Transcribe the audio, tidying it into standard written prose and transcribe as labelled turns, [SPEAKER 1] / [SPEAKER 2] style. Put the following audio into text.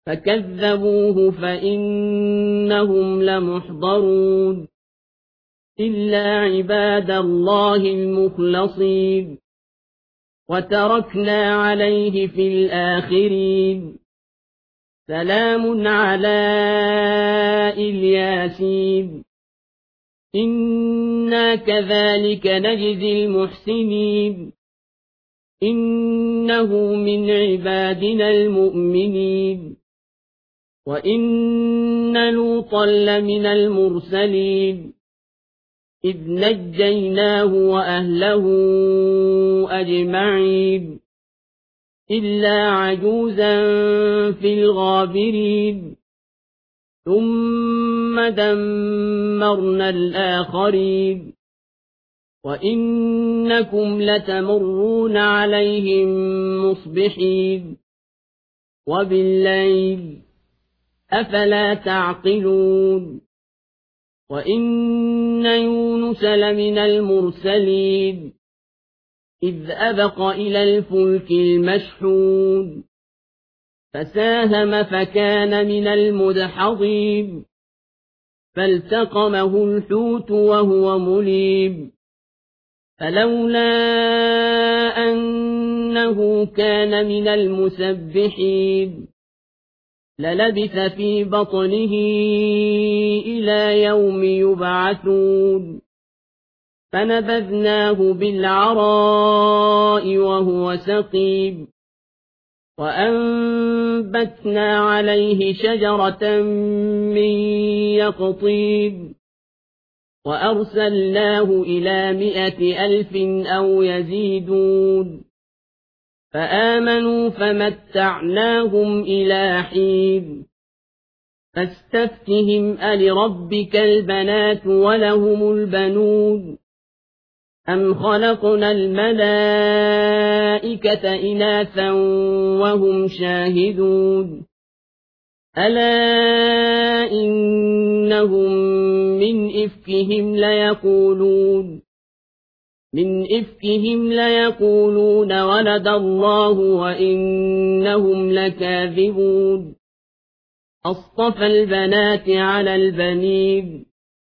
[SPEAKER 1] فكذبوه فإنهم لمحضرون إلا عباد الله المخلصين وتركنا عليه في الآخرين سلام على الياسين إنا كذلك نجزي المحسنين إنه من عبادنا المؤمنين وإن لوطا لمن المرسلين إذ نجيناه وأهله أجمعين إلا عجوزا في الغابرين ثم دمرنا الآخرين وإنكم لتمرون عليهم مصبحين وبالليل أفلا تعقلون وإن يونس لمن المرسلين إذ أبق إلى الفلك المشحون فساهم فكان من المدحضين فالتقمه الحوت وهو مليم فلولا أنه كان من المسبحين للبث في بطنه إلى يوم يبعثون فنبذناه بالعراء وهو سقيم وأنبتنا عليه شجرة من يقطين وأرسلناه إلى 100,000 أو يزيدون فآمنوا فمتعناهم إلى حين فاستفتهم ألربك البنات ولهم البنون أم خلقنا الملائكة إناثا وهم شاهدون ألا إنهم من إفكهم ليقولون ولد الله وإنهم لكاذبون أصطفى البنات على البنين